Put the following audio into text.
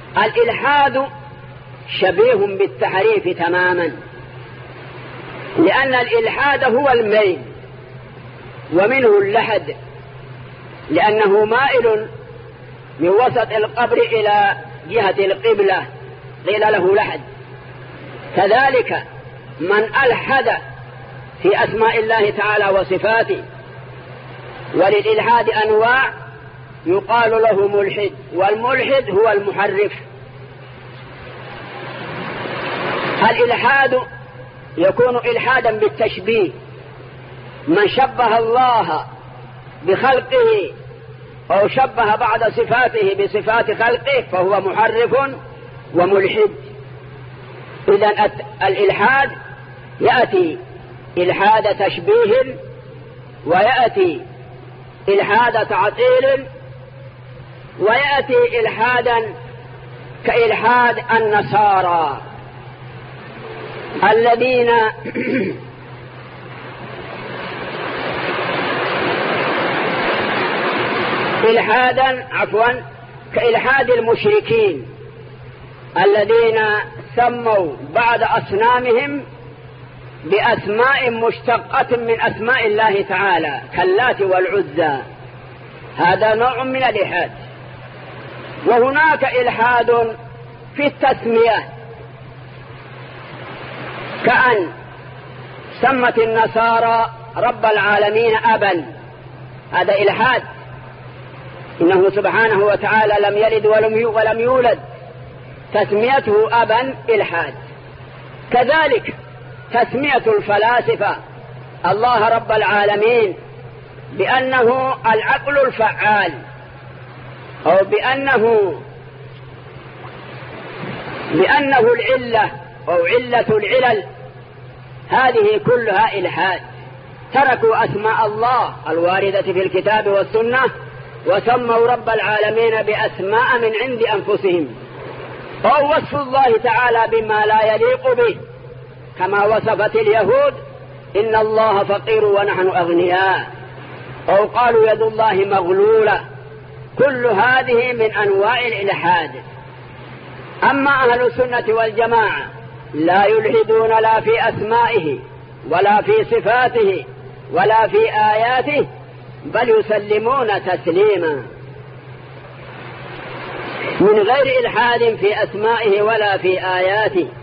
الإلحاد شبيه بالتحريف تماما، لأن الإلحاد هو الميل، ومنه اللحد، لأنه مائل من وسط القبر إلى جهة القبلة، قيل له لحد. كذلك من ألحد في أسماء الله تعالى وصفاته، وللإلحاد أنواع، يقال له ملحد، والملحد هو المحرف. الإلحاد يكون إلحادا بالتشبيه، من شبه الله بخلقه أو شبه بعض صفاته بصفات خلقه فهو محرف وملحد. إذن الإلحاد يأتي إلحاد تشبيه، ويأتي إلحاد تعطيل، ويأتي إلحادا كإلحاد النصارى الذين كإلحاد المشركين الذين سموا بعض أصنامهم بأسماء مشتقة من أسماء الله تعالى كاللات والعزى، هذا نوع من الإلحاد. وهناك إلحاد في التسمية، كأن سمت النصارى رب العالمين أبا، هذا إلحاد، إنه سبحانه وتعالى لم يلد ولم يولد، تسميته أبا إلحاد. كذلك تسمية الفلاسفة الله رب العالمين بأنه العقل الفعال، أو بأنه العلة أو علة العلل، هذه كلها إلحاد. تركوا أسماء الله الواردة في الكتاب والسنة وسموا رب العالمين بأسماء من عند أنفسهم، أو وصف الله تعالى بما لا يليق به، كما وصفت اليهود إن الله فقير ونحن أغنياء، أو قالوا يد الله مغلولة. كل هذه من أنواع الإلحاد. أما أهل السنة والجماعة لا يلحدون لا في أسمائه ولا في صفاته ولا في آياته، بل يسلمون تسليما من غير إلحاد في أسمائه ولا في آياته.